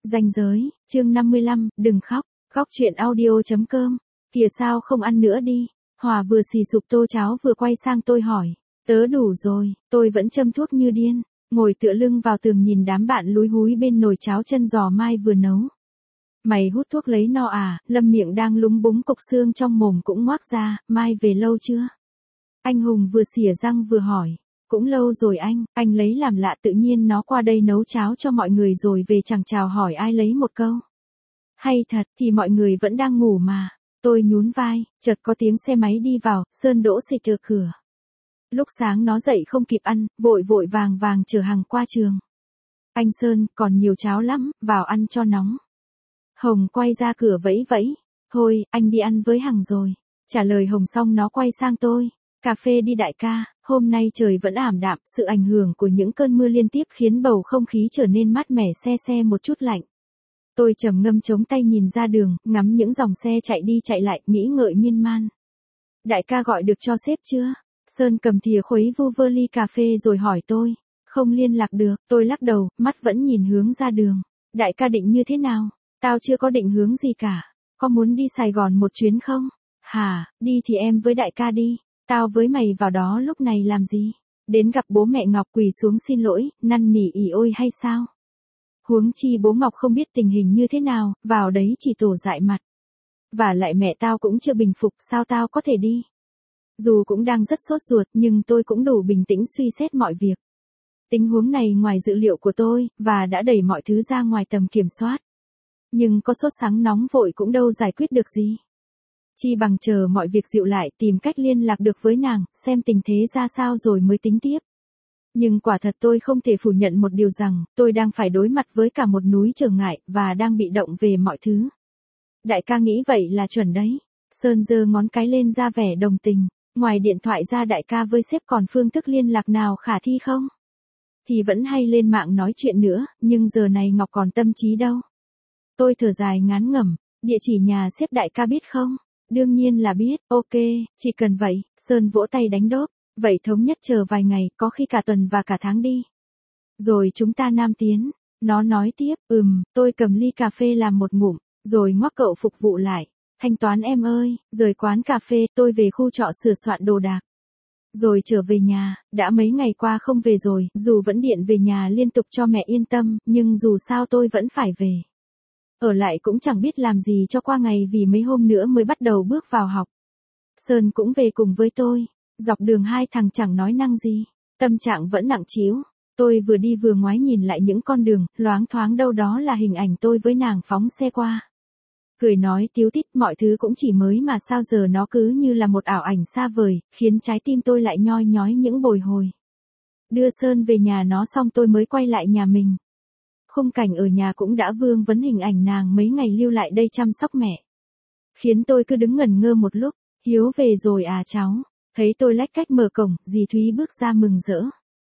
Ranh giới, chương 55, đừng khóc, khóc chuyện audio.com, kìa sao không ăn nữa đi. Hòa vừa xì sụp tô cháo vừa quay sang tôi hỏi, tớ đủ rồi, tôi vẫn châm thuốc như điên, ngồi tựa lưng vào tường nhìn đám bạn lúi húi bên nồi cháo chân giò Mai vừa nấu. Mày hút thuốc lấy no à? Lâm miệng đang lúng búng cục xương trong mồm cũng ngoác ra, Mai về lâu chưa? Anh Hùng vừa xỉa răng vừa hỏi. Cũng lâu rồi anh lấy làm lạ tự nhiên nó qua đây nấu cháo cho mọi người rồi về chẳng chào hỏi ai lấy một câu. Hay thật thì mọi người vẫn đang ngủ mà. Tôi nhún vai, chợt có tiếng xe máy đi vào, Sơn đỗ xịch ở cửa. Lúc sáng nó dậy không kịp ăn, vội vội vàng vàng chở hàng qua trường. Anh Sơn, còn nhiều cháo lắm, vào ăn cho nóng. Hồng quay ra cửa vẫy vẫy. Thôi, anh đi ăn với Hằng rồi. Trả lời Hồng xong nó quay sang tôi. Cà phê đi đại ca, hôm nay trời vẫn ảm đạm, sự ảnh hưởng của những cơn mưa liên tiếp khiến bầu không khí trở nên mát mẻ se se một chút lạnh. Tôi trầm ngâm chống tay nhìn ra đường, ngắm những dòng xe chạy đi chạy lại, nghĩ ngợi miên man. Đại ca gọi được cho sếp chưa? Sơn cầm thìa khuấy vu vơ ly cà phê rồi hỏi tôi. Không liên lạc được, tôi lắc đầu, mắt vẫn nhìn hướng ra đường. Đại ca định như thế nào? Tao chưa có định hướng gì cả. Có muốn đi Sài Gòn một chuyến không? Hả, đi thì em với đại ca đi. Tao với mày vào đó lúc này làm gì? Đến gặp bố mẹ Ngọc quỳ xuống xin lỗi, năn nỉ ỉ ôi hay sao? Huống chi bố Ngọc không biết tình hình như thế nào, vào đấy chỉ tổ dại mặt. Và lại mẹ tao cũng chưa bình phục, sao tao có thể đi? Dù cũng đang rất sốt ruột nhưng tôi cũng đủ bình tĩnh suy xét mọi việc. Tình huống này ngoài dự liệu của tôi, và đã đẩy mọi thứ ra ngoài tầm kiểm soát. Nhưng có sốt sắng nóng vội cũng đâu giải quyết được gì. Chi bằng chờ mọi việc dịu lại, tìm cách liên lạc được với nàng, xem tình thế ra sao rồi mới tính tiếp. Nhưng quả thật tôi không thể phủ nhận một điều rằng, tôi đang phải đối mặt với cả một núi trở ngại, và đang bị động về mọi thứ. Đại ca nghĩ vậy là chuẩn đấy. Sơn giơ ngón cái lên ra vẻ đồng tình. Ngoài điện thoại ra đại ca với sếp còn phương thức liên lạc nào khả thi không? Thì vẫn hay lên mạng nói chuyện nữa, nhưng giờ này Ngọc còn tâm trí đâu. Tôi thở dài ngán ngẩm, địa chỉ nhà sếp đại ca biết không? Đương nhiên là biết, ok, chỉ cần vậy. Sơn vỗ tay đánh đốp, vậy thống nhất chờ vài ngày, có khi cả tuần và cả tháng đi. Rồi chúng ta nam tiến. Nó nói tiếp, tôi cầm ly cà phê làm một ngụm, rồi ngoắc cậu phục vụ lại. Thanh toán em ơi, rời quán cà phê, tôi về khu trọ sửa soạn đồ đạc. Rồi trở về nhà, đã mấy ngày qua không về rồi, dù vẫn điện về nhà liên tục cho mẹ yên tâm, nhưng dù sao tôi vẫn phải về. Ở lại cũng chẳng biết làm gì cho qua ngày vì mấy hôm nữa mới bắt đầu bước vào học. Sơn cũng về cùng với tôi. Dọc đường hai thằng chẳng nói năng gì. Tâm trạng vẫn nặng trĩu. Tôi vừa đi vừa ngoái nhìn lại những con đường, loáng thoáng đâu đó là hình ảnh tôi với nàng phóng xe qua. Cười nói tíu tít, mọi thứ cũng chỉ mới mà sao giờ nó cứ như là một ảo ảnh xa vời, khiến trái tim tôi lại nhoi nhói những bồi hồi. Đưa Sơn về nhà nó xong tôi mới quay lại nhà mình. Khung cảnh ở nhà cũng đã vương vấn hình ảnh nàng mấy ngày lưu lại đây chăm sóc mẹ. Khiến tôi cứ đứng ngẩn ngơ một lúc. Hiếu về rồi à cháu? Thấy tôi lách cách mở cổng, dì Thúy bước ra mừng rỡ.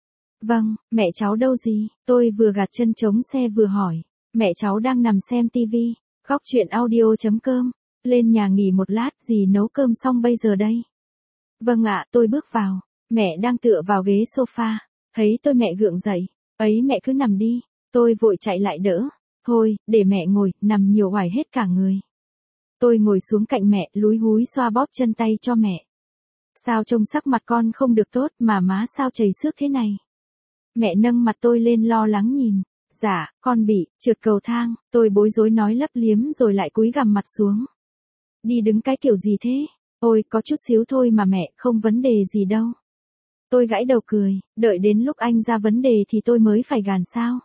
Vâng, mẹ cháu đâu dì? Tôi vừa gạt chân chống xe vừa hỏi. Mẹ cháu đang nằm xem tivi. Khóc chuyện audio.com. Lên nhà nghỉ một lát, dì nấu cơm xong bây giờ đây. Vâng ạ, tôi bước vào. Mẹ đang tựa vào ghế sofa. Thấy tôi mẹ gượng dậy. Ấy mẹ cứ nằm đi. Tôi vội chạy lại đỡ. Thôi, để mẹ ngồi, nằm nhiều oải hết cả người. Tôi ngồi xuống cạnh mẹ, lúi húi xoa bóp chân tay cho mẹ. Sao trông sắc mặt con không được tốt mà má sao chảy xước thế này? Mẹ nâng mặt tôi lên lo lắng nhìn. Dạ, con bị trượt cầu thang. Tôi bối rối nói lấp liếm rồi lại cúi gằm mặt xuống. Đi đứng cái kiểu gì thế? Ôi, có chút xíu thôi mà mẹ, không vấn đề gì đâu. Tôi gãi đầu cười, đợi đến lúc anh ra vấn đề thì tôi mới phải gàn sao.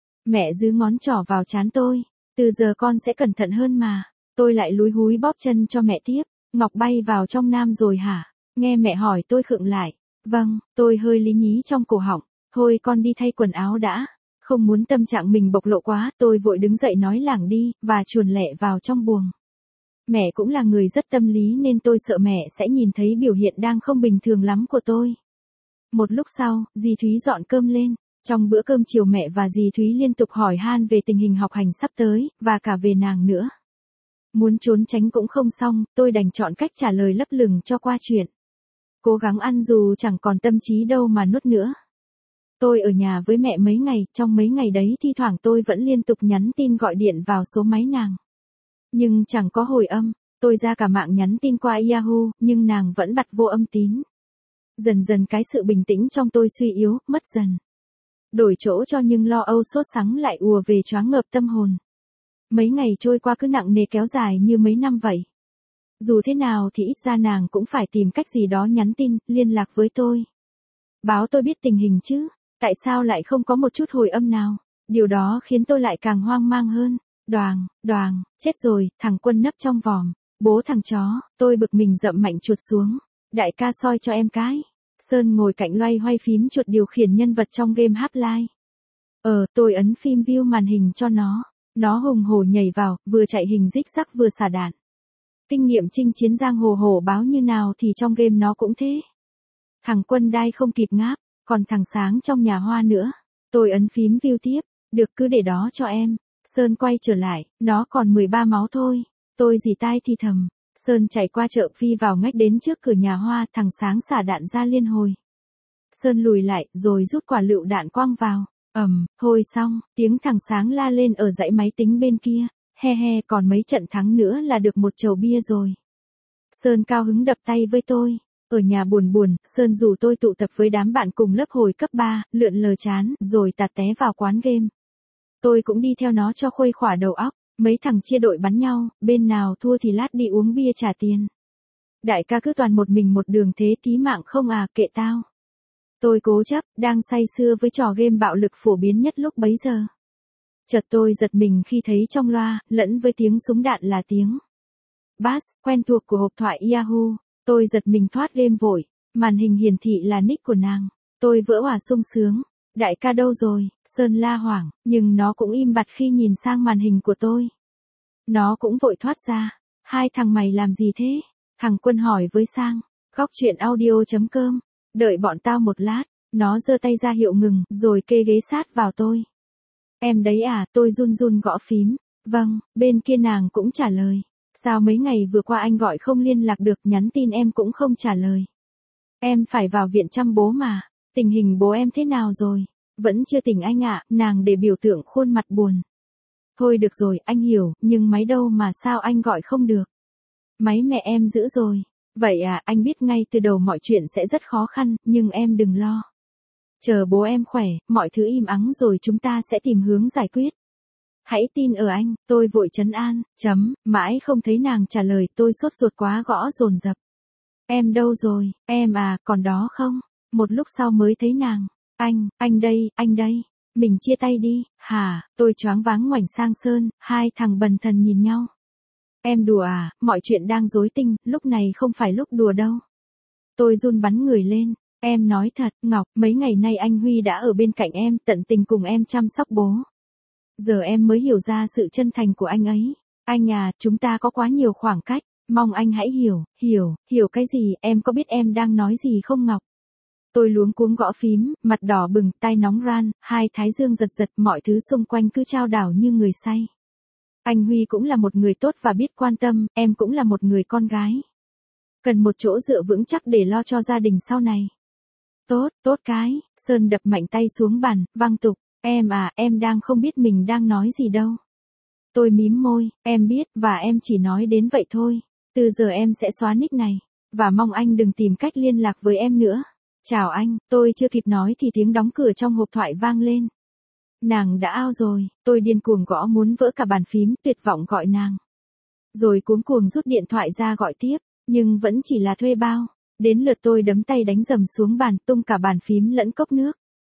Mẹ giơ ngón trỏ vào trán tôi. Từ giờ con sẽ cẩn thận hơn mà. Tôi lại lúi húi bóp chân cho mẹ tiếp. Ngọc bay vào trong Nam rồi hả? Nghe mẹ hỏi tôi khựng lại. Vâng, tôi hơi lý nhí trong cổ họng. Thôi con đi thay quần áo đã. Không muốn tâm trạng mình bộc lộ quá, tôi vội đứng dậy nói lảng đi, và chuồn lẹ vào trong buồng. Mẹ cũng là người rất tâm lý nên tôi sợ mẹ sẽ nhìn thấy biểu hiện đang không bình thường lắm của tôi. Một lúc sau, dì Thúy dọn cơm lên. Trong bữa cơm chiều mẹ và dì Thúy liên tục hỏi han về tình hình học hành sắp tới, và cả về nàng nữa. Muốn trốn tránh cũng không xong, tôi đành chọn cách trả lời lấp lửng cho qua chuyện. Cố gắng ăn dù chẳng còn tâm trí đâu mà nuốt nữa. Tôi ở nhà với mẹ mấy ngày, trong mấy ngày đấy thi thoảng tôi vẫn liên tục nhắn tin gọi điện vào số máy nàng. Nhưng chẳng có hồi âm, tôi ra cả mạng nhắn tin qua Yahoo, nhưng nàng vẫn bật vô âm tín. Dần dần cái sự bình tĩnh trong tôi suy yếu, mất dần. Đổi chỗ cho những lo âu sốt sắng lại ùa về choáng ngợp tâm hồn. Mấy ngày trôi qua cứ nặng nề kéo dài như mấy năm vậy. Dù thế nào thì ít ra nàng cũng phải tìm cách gì đó nhắn tin, liên lạc với tôi. Báo tôi biết tình hình chứ, tại sao lại không có một chút hồi âm nào? Điều đó khiến tôi lại càng hoang mang hơn. Đoàng, chết rồi, thằng Quân nấp trong vòm. Bố thằng chó, tôi bực mình dậm mạnh chuột xuống. Đại ca soi cho em cái. Sơn ngồi cạnh loay hoay phím chuột điều khiển nhân vật trong game Half-Life. Tôi ấn phím view màn hình cho nó. Nó hùng hổ nhảy vào, vừa chạy hình rích rắc vừa xả đạn. Kinh nghiệm chinh chiến giang hồ hổ báo như nào thì trong game nó cũng thế. Thằng Quân đai không kịp ngáp, còn thằng Sáng trong nhà Hoa nữa. Tôi ấn phím view tiếp, được cứ để đó cho em. Sơn quay trở lại, nó còn 13 máu thôi. Tôi rỉ tai thì thầm. Sơn chạy qua chợ phi vào ngách đến trước cửa nhà Hoa, thằng Sáng xả đạn ra liên hồi. Sơn lùi lại, rồi rút quả lựu đạn quăng vào. Thôi xong, tiếng thằng Sáng la lên ở dãy máy tính bên kia. He, còn mấy trận thắng nữa là được một chầu bia rồi. Sơn cao hứng đập tay với tôi. Ở nhà buồn, Sơn rủ tôi tụ tập với đám bạn cùng lớp hồi cấp 3, lượn lờ chán, rồi tạt té vào quán game. Tôi cũng đi theo nó cho khuây khỏa đầu óc. Mấy thằng chia đội bắn nhau, bên nào thua thì lát đi uống bia trả tiền. Đại ca cứ toàn một mình một đường thế tí mạng không à, kệ tao. Tôi cố chấp, đang say sưa với trò game bạo lực phổ biến nhất lúc bấy giờ. Chợt tôi giật mình khi thấy trong loa, lẫn với tiếng súng đạn là tiếng bass, quen thuộc của hộp thoại Yahoo. Tôi giật mình thoát game vội, màn hình hiển thị là nick của nàng. Tôi vỡ òa sung sướng. Đại ca đâu rồi? Sơn la hoảng, nhưng nó cũng im bặt khi nhìn sang màn hình của tôi. Nó cũng vội thoát ra. Hai thằng mày làm gì thế? Thằng Quân hỏi với Sang. Góc chuyện audio.com. Đợi bọn tao một lát. Nó giơ tay ra hiệu ngừng, rồi kê ghế sát vào tôi. Em đấy à? Tôi run gõ phím. Vâng, bên kia nàng cũng trả lời. Sao mấy ngày vừa qua anh gọi không liên lạc được, nhắn tin em cũng không trả lời. Em phải vào viện chăm bố mà. Tình hình bố em thế nào rồi? Vẫn chưa tỉnh anh ạ, nàng để biểu tượng khuôn mặt buồn. Thôi được rồi, anh hiểu, nhưng máy đâu mà sao anh gọi không được? Máy mẹ em giữ rồi. Vậy à, anh biết ngay từ đầu mọi chuyện sẽ rất khó khăn, nhưng em đừng lo. Chờ bố em khỏe, mọi thứ im ắng rồi chúng ta sẽ tìm hướng giải quyết. Hãy tin ở anh, tôi vội trấn an, mãi không thấy nàng trả lời, tôi sốt ruột quá gõ dồn dập. Em đâu rồi, em à, còn đó không? Một lúc sau mới thấy nàng. Anh đây, mình chia tay đi, hả? Tôi choáng váng ngoảnh sang Sơn, hai thằng bần thần nhìn nhau. Em đùa à, mọi chuyện đang rối tinh, lúc này không phải lúc đùa đâu. Tôi run bắn người lên, em nói thật, Ngọc, mấy ngày nay anh Huy đã ở bên cạnh em, tận tình cùng em chăm sóc bố. Giờ em mới hiểu ra sự chân thành của anh ấy. Anh à, chúng ta có quá nhiều khoảng cách, mong anh hãy hiểu cái gì, em có biết em đang nói gì không Ngọc? Tôi luống cuống gõ phím, mặt đỏ bừng, tai nóng ran, hai thái dương giật, mọi thứ xung quanh cứ chao đảo như người say. Anh Huy cũng là một người tốt và biết quan tâm, em cũng là một người con gái. Cần một chỗ dựa vững chắc để lo cho gia đình sau này. Tốt cái, Sơn đập mạnh tay xuống bàn, vang tục, em à, em đang không biết mình đang nói gì đâu. Tôi mím môi, em biết, và em chỉ nói đến vậy thôi. Từ giờ em sẽ xóa nick này, và mong anh đừng tìm cách liên lạc với em nữa. Chào anh, tôi chưa kịp nói thì tiếng đóng cửa trong hộp thoại vang lên. Nàng đã out rồi, tôi điên cuồng gõ muốn vỡ cả bàn phím, tuyệt vọng gọi nàng. Rồi cuống cuồng rút điện thoại ra gọi tiếp, nhưng vẫn chỉ là thuê bao. Đến lượt tôi đấm tay đánh dầm xuống bàn, tung cả bàn phím lẫn cốc nước.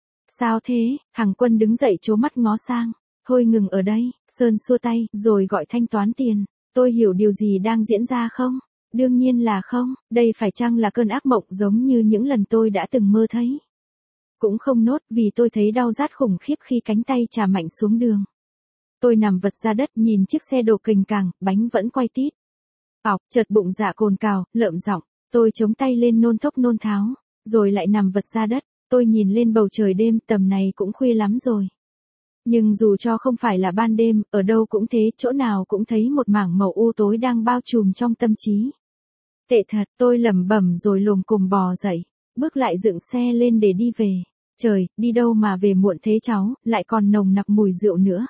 Sao thế? Thằng Quân đứng dậy trố mắt ngó sang. Thôi ngừng ở đây, Sơn xua tay, rồi gọi thanh toán tiền. Tôi hiểu điều gì đang diễn ra không? Đương nhiên là không, đây phải chăng là cơn ác mộng giống như những lần tôi đã từng mơ thấy? Cũng không nốt, vì tôi thấy đau rát khủng khiếp khi cánh tay chà mạnh xuống đường. Tôi nằm vật ra đất nhìn chiếc xe đổ kềnh càng, bánh vẫn quay tít. Chợt bụng dạ cồn cào, lợm giọng, tôi chống tay lên nôn thốc nôn tháo, rồi lại nằm vật ra đất. Tôi nhìn lên bầu trời đêm, tầm này cũng khuya lắm rồi. Nhưng dù cho không phải là ban đêm, ở đâu cũng thế, chỗ nào cũng thấy một mảng màu u tối đang bao trùm trong tâm trí. Tệ thật, tôi lẩm bẩm rồi lồm cồm bò dậy, bước lại dựng xe lên để đi về. Trời, đi đâu mà về muộn thế cháu, lại còn nồng nặc mùi rượu nữa.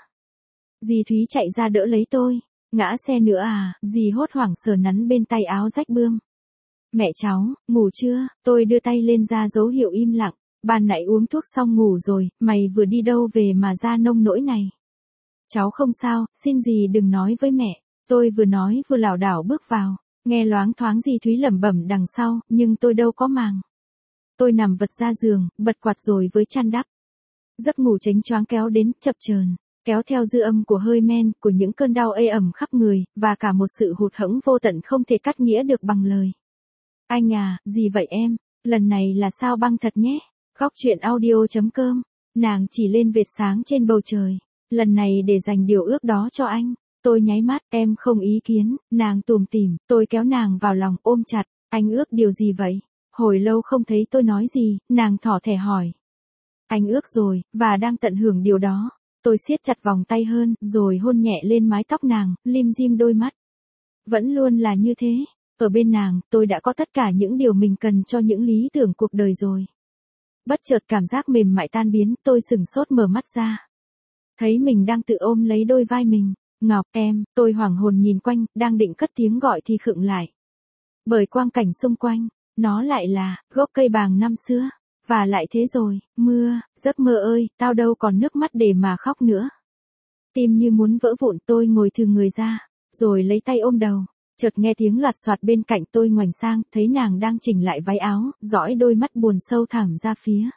Dì Thúy chạy ra đỡ lấy tôi. Ngã xe nữa à, dì hốt hoảng sờ nắn bên tay áo rách bươm. Mẹ cháu, ngủ chưa? Tôi đưa tay lên ra dấu hiệu im lặng. Ban nãy uống thuốc xong ngủ rồi, mày vừa đi đâu về mà ra nông nỗi này? Cháu không sao, xin dì đừng nói với mẹ. Tôi vừa nói vừa lảo đảo bước vào. Nghe loáng thoáng dì Thúy lẩm bẩm đằng sau, nhưng tôi đâu có màng. Tôi nằm vật ra giường, bật quạt rồi với chăn đắp. Giấc ngủ chánh choáng kéo đến, chập chờn, kéo theo dư âm của hơi men, của những cơn đau ê ẩm khắp người, và cả một sự hụt hẫng vô tận không thể cắt nghĩa được bằng lời. Anh à, gì vậy em? Lần này là sao băng thật nhé. Góc chuyện audio.com. Nàng chỉ lên vệt sáng trên bầu trời. Lần này để dành điều ước đó cho anh. Tôi nháy mắt, em không ý kiến. Nàng tủm tỉm, tôi kéo nàng vào lòng ôm chặt. Anh ước điều gì vậy? Hồi lâu không thấy tôi nói gì, nàng thỏ thẻ hỏi. Anh ước rồi, và đang tận hưởng điều đó. Tôi siết chặt vòng tay hơn, rồi hôn nhẹ lên mái tóc nàng, lim dim đôi mắt. Vẫn luôn là như thế. Ở bên nàng, tôi đã có tất cả những điều mình cần cho những lý tưởng cuộc đời rồi. Bất chợt cảm giác mềm mại tan biến, tôi sửng sốt mở mắt ra. Thấy mình đang tự ôm lấy đôi vai mình. Ngọc, em, tôi hoảng hồn nhìn quanh, đang định cất tiếng gọi thì khựng lại. Bởi quang cảnh xung quanh, nó lại là gốc cây bàng năm xưa. Và lại thế rồi, mưa, giấc mơ ơi, tao đâu còn nước mắt để mà khóc nữa. Tim như muốn vỡ vụn, tôi ngồi thừ người ra, rồi lấy tay ôm đầu. Chợt nghe tiếng lạt soạt bên cạnh, tôi ngoảnh sang, thấy nàng đang chỉnh lại váy áo, dõi đôi mắt buồn sâu thẳm ra phía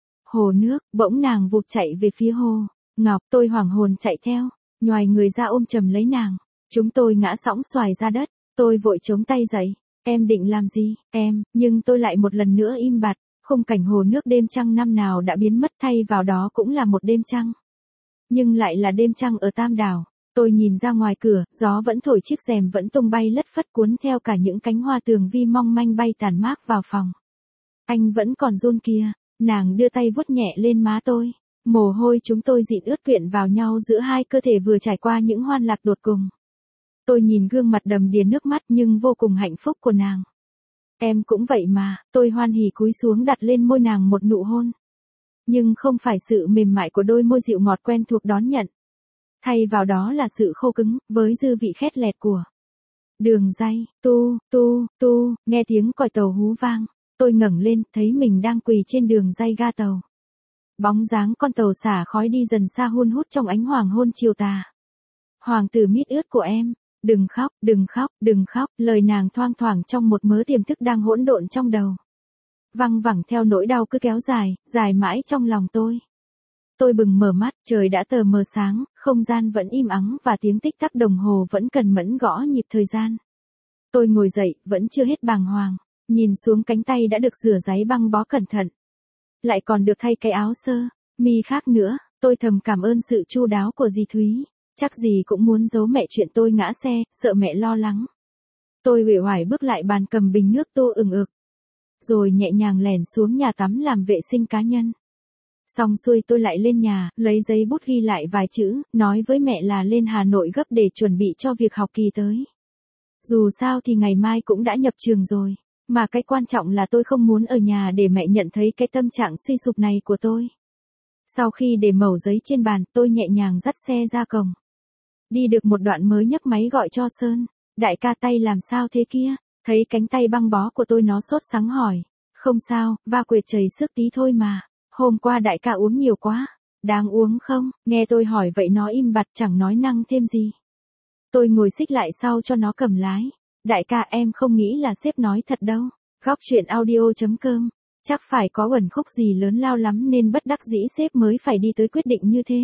hồ nước. Bỗng nàng vụt chạy về phía hồ. Ngọc, tôi hoảng hồn chạy theo, nhoài người ra ôm chầm lấy nàng. Chúng tôi ngã sõng xoài ra đất. Tôi vội chống tay dậy. Em định làm gì, em? Nhưng tôi lại một lần nữa im bặt. Khung cảnh hồ nước đêm trăng năm nào đã biến mất, thay vào đó cũng là một đêm trăng. Nhưng lại là đêm trăng ở Tam Đảo. Tôi nhìn ra ngoài cửa, gió vẫn thổi, chiếc rèm vẫn tung bay lất phất, cuốn theo cả những cánh hoa tường vi mong manh bay tàn mát vào phòng. Anh vẫn còn run kìa. Nàng đưa tay vuốt nhẹ lên má tôi. Mồ hôi chúng tôi dịn ướt quyện vào nhau giữa hai cơ thể vừa trải qua những hoan lạc đột cùng. Tôi nhìn gương mặt đầm đìa nước mắt nhưng vô cùng hạnh phúc của nàng. Em cũng vậy mà, tôi hoan hỉ cúi xuống đặt lên môi nàng một nụ hôn. Nhưng không phải sự mềm mại của đôi môi dịu ngọt quen thuộc đón nhận. Thay vào đó là sự khô cứng, với dư vị khét lẹt của đường ray. Tu, nghe tiếng còi tàu hú vang. Tôi ngẩng lên, thấy mình đang quỳ trên đường ray ga tàu. Bóng dáng con tàu xả khói đi dần xa hun hút trong ánh hoàng hôn chiều tà. Hoàng tử mít ướt của em. Đừng khóc, đừng khóc, đừng khóc, lời nàng thoang thoảng trong một mớ tiềm thức đang hỗn độn trong đầu. Văng vẳng theo nỗi đau cứ kéo dài, dài mãi trong lòng tôi. Tôi bừng mở mắt, trời đã tờ mờ sáng, không gian vẫn im ắng và tiếng tích tắc đồng hồ vẫn cần mẫn gõ nhịp thời gian. Tôi ngồi dậy, vẫn chưa hết bàng hoàng, nhìn xuống cánh tay đã được rửa giấy băng bó cẩn thận. Lại còn được thay cái áo sơ mi khác nữa, tôi thầm cảm ơn sự chu đáo của dì Thúy. Chắc gì cũng muốn giấu mẹ chuyện tôi ngã xe, sợ mẹ lo lắng. Tôi uể oải bước lại bàn cầm bình nước tô ừng ực. Rồi nhẹ nhàng lẻn xuống nhà tắm làm vệ sinh cá nhân. Xong xuôi tôi lại lên nhà, lấy giấy bút ghi lại vài chữ, nói với mẹ là lên Hà Nội gấp để chuẩn bị cho việc học kỳ tới. Dù sao thì ngày mai cũng đã nhập trường rồi. Mà cái quan trọng là tôi không muốn ở nhà để mẹ nhận thấy cái tâm trạng suy sụp này của tôi. Sau khi để mẩu giấy trên bàn, tôi nhẹ nhàng dắt xe ra cổng. Đi được một đoạn mới nhấc máy gọi cho Sơn. Đại ca, tay làm sao thế kia? Thấy cánh tay băng bó của tôi, nó sốt sắng hỏi. Không sao, va quệt chảy xước tí thôi mà. Hôm qua đại ca uống nhiều quá. Đáng uống không? Nghe tôi hỏi vậy nó im bặt chẳng nói năng thêm gì. Tôi ngồi xích lại sau cho nó cầm lái. Đại ca, em không nghĩ là sếp nói thật đâu. Góc chuyện audio.com. Chắc phải có uẩn khúc gì lớn lao lắm nên bất đắc dĩ sếp mới phải đi tới quyết định như thế.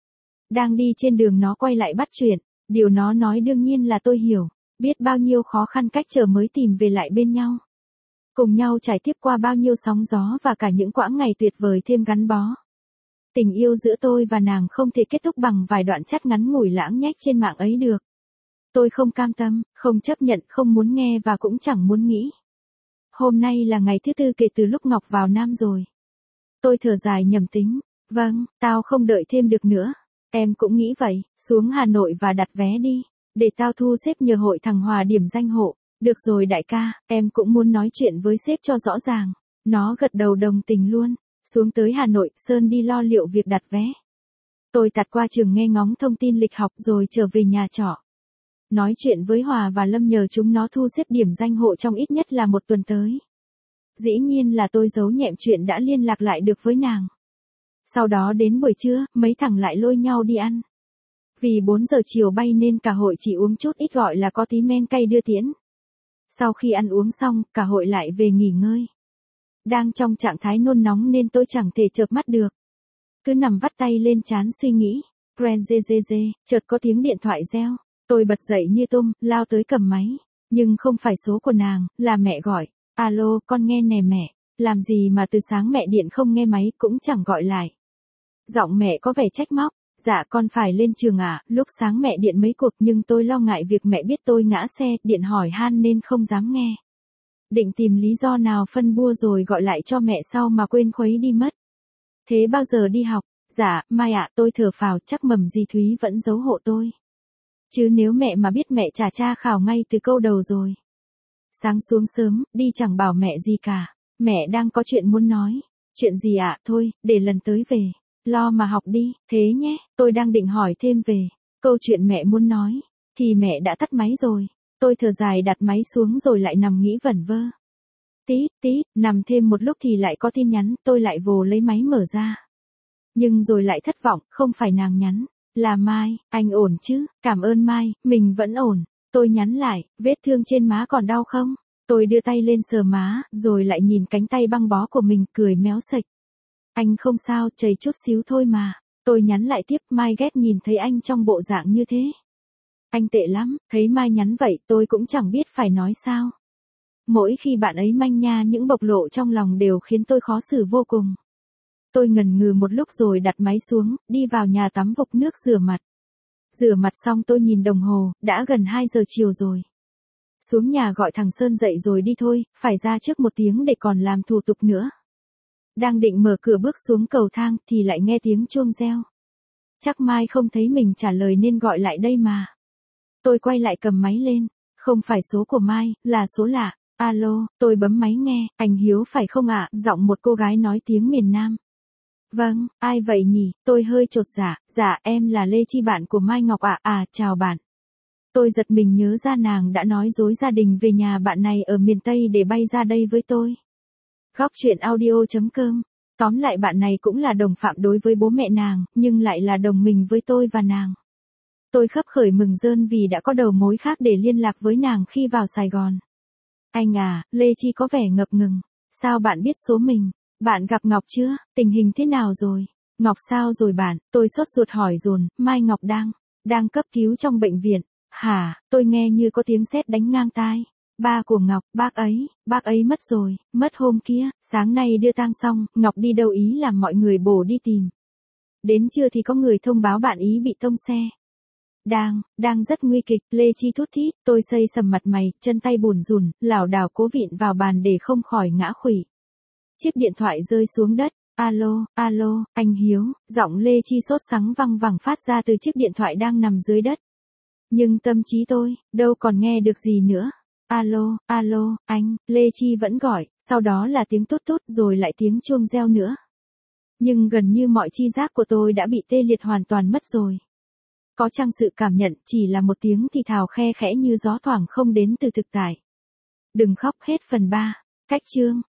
Đang đi trên đường nó quay lại bắt chuyện. Điều nó nói đương nhiên là tôi hiểu. Biết bao nhiêu khó khăn cách trở mới tìm về lại bên nhau. Cùng nhau trải tiếp qua bao nhiêu sóng gió và cả những quãng ngày tuyệt vời thêm gắn bó. Tình yêu giữa tôi và nàng không thể kết thúc bằng vài đoạn chat ngắn ngủi lãng nhách trên mạng ấy được. Tôi không cam tâm, không chấp nhận, không muốn nghe và cũng chẳng muốn nghĩ. Hôm nay là ngày thứ tư kể từ lúc Ngọc vào Nam rồi. Tôi thở dài nhầm tính. Vâng, tao không đợi thêm được nữa. Em cũng nghĩ vậy, xuống Hà Nội và đặt vé đi. Để tao thu xếp nhờ hội thằng Hòa điểm danh hộ. Được rồi đại ca, em cũng muốn nói chuyện với sếp cho rõ ràng. Nó gật đầu đồng tình luôn. Xuống tới Hà Nội, Sơn đi lo liệu việc đặt vé. Tôi tạt qua trường nghe ngóng thông tin lịch học rồi trở về nhà trọ. Nói chuyện với Hòa và Lâm nhờ chúng nó thu xếp điểm danh hộ trong ít nhất là 1 tuần tới. Dĩ nhiên là tôi giấu nhẹm chuyện đã liên lạc lại được với nàng. Sau đó đến buổi trưa, mấy thằng lại lôi nhau đi ăn. Vì 4 giờ chiều bay nên cả hội chỉ uống chút ít gọi là có tí men cay đưa tiễn. Sau khi ăn uống xong, cả hội lại về nghỉ ngơi. Đang trong trạng thái nôn nóng nên tôi chẳng thể chợp mắt được. Cứ nằm vắt tay lên trán suy nghĩ. Chợt có tiếng điện thoại reo. Tôi bật dậy như tôm, lao tới cầm máy. Nhưng không phải số của nàng, là mẹ gọi. Alo, con nghe nè mẹ. Làm gì mà từ sáng mẹ điện không nghe máy cũng chẳng gọi lại. Giọng mẹ có vẻ trách móc. Dạ con phải lên trường à, lúc sáng mẹ điện mấy cuộc nhưng tôi lo ngại việc mẹ biết tôi ngã xe, điện hỏi han nên không dám nghe. Định tìm lý do nào phân bua rồi gọi lại cho mẹ sau mà quên khuấy đi mất. Thế bao giờ đi học? Dạ, mai ạ, tôi thở phào, chắc mầm dì Thúy vẫn giấu hộ tôi. Chứ nếu mẹ mà biết mẹ trả tra khảo ngay từ câu đầu rồi. Sáng xuống sớm, đi chẳng bảo mẹ gì cả. Mẹ đang có chuyện muốn nói. Chuyện gì ạ? Thôi, để lần tới về. Lo mà học đi, thế nhé, tôi đang định hỏi thêm về câu chuyện mẹ muốn nói, thì mẹ đã tắt máy rồi. Tôi thở dài đặt máy xuống rồi lại nằm nghĩ vẩn vơ. Tít, nằm thêm một lúc thì lại có tin nhắn, tôi lại vồ lấy máy mở ra. Nhưng rồi lại thất vọng, không phải nàng nhắn, là Mai, anh ổn chứ, cảm ơn Mai, mình vẫn ổn. Tôi nhắn lại, vết thương trên má còn đau không? Tôi đưa tay lên sờ má, rồi lại nhìn cánh tay băng bó của mình, cười méo sạch. Anh không sao, chảy chút xíu thôi mà. Tôi nhắn lại tiếp, Mai ghét nhìn thấy anh trong bộ dạng như thế. Anh tệ lắm, thấy Mai nhắn vậy tôi cũng chẳng biết phải nói sao. Mỗi khi bạn ấy manh nha những bộc lộ trong lòng đều khiến tôi khó xử vô cùng. Tôi ngần ngừ một lúc rồi đặt máy xuống, đi vào nhà tắm vục nước rửa mặt. Rửa mặt xong tôi nhìn đồng hồ, đã gần 2 giờ chiều rồi. Xuống nhà gọi thằng Sơn dậy rồi đi thôi, phải ra trước 1 tiếng để còn làm thủ tục nữa. Đang định mở cửa bước xuống cầu thang thì lại nghe tiếng chuông reo. Chắc Mai không thấy mình trả lời nên gọi lại đây mà. Tôi quay lại cầm máy lên. Không phải số của Mai, là số lạ. Alo, tôi bấm máy nghe. Anh Hiếu phải không ạ? Giọng một cô gái nói tiếng miền Nam. Vâng, ai vậy nhỉ? Tôi hơi chột dạ. Dạ em là Lê Chi, bạn của Mai Ngọc ạ. Chào bạn. Tôi giật mình nhớ ra nàng đã nói dối gia đình về nhà bạn này ở miền Tây để bay ra đây với tôi. Góc truyện audio.com. Tóm lại bạn này cũng là đồng phạm đối với bố mẹ nàng, nhưng lại là đồng minh với tôi và nàng. Tôi khấp khởi mừng rơn vì đã có đầu mối khác để liên lạc với nàng khi vào Sài Gòn. Anh à, Lê Chi có vẻ ngập ngừng. Sao bạn biết số mình? Bạn gặp Ngọc chưa? Tình hình thế nào rồi? Ngọc sao rồi bạn? Tôi sốt ruột hỏi dồn. Mai Ngọc đang cấp cứu trong bệnh viện. Hả? Tôi nghe như có tiếng sét đánh ngang tai. Ba của Ngọc, bác ấy mất rồi, mất hôm kia, sáng nay đưa tang xong, Ngọc đi đâu ý làm mọi người bổ đi tìm. Đến trưa thì có người thông báo bạn ý bị tông xe. Đang rất nguy kịch, Lê Chi thút thít, tôi xây sầm mặt mày, chân tay bùn rùn, lảo đảo cố vịn vào bàn để không khỏi ngã khuỵu. Chiếc điện thoại rơi xuống đất. Alo, anh Hiếu, giọng Lê Chi sốt sắng văng vẳng phát ra từ chiếc điện thoại đang nằm dưới đất. Nhưng tâm trí tôi, đâu còn nghe được gì nữa. Alo, anh, Lê Chi vẫn gọi, sau đó là tiếng tút tút rồi lại tiếng chuông reo nữa. Nhưng gần như mọi chi giác của tôi đã bị tê liệt hoàn toàn mất rồi. Có chăng sự cảm nhận chỉ là một tiếng thì thào khe khẽ như gió thoảng không đến từ thực tại. Đừng khóc hết phần 3. Cách chương.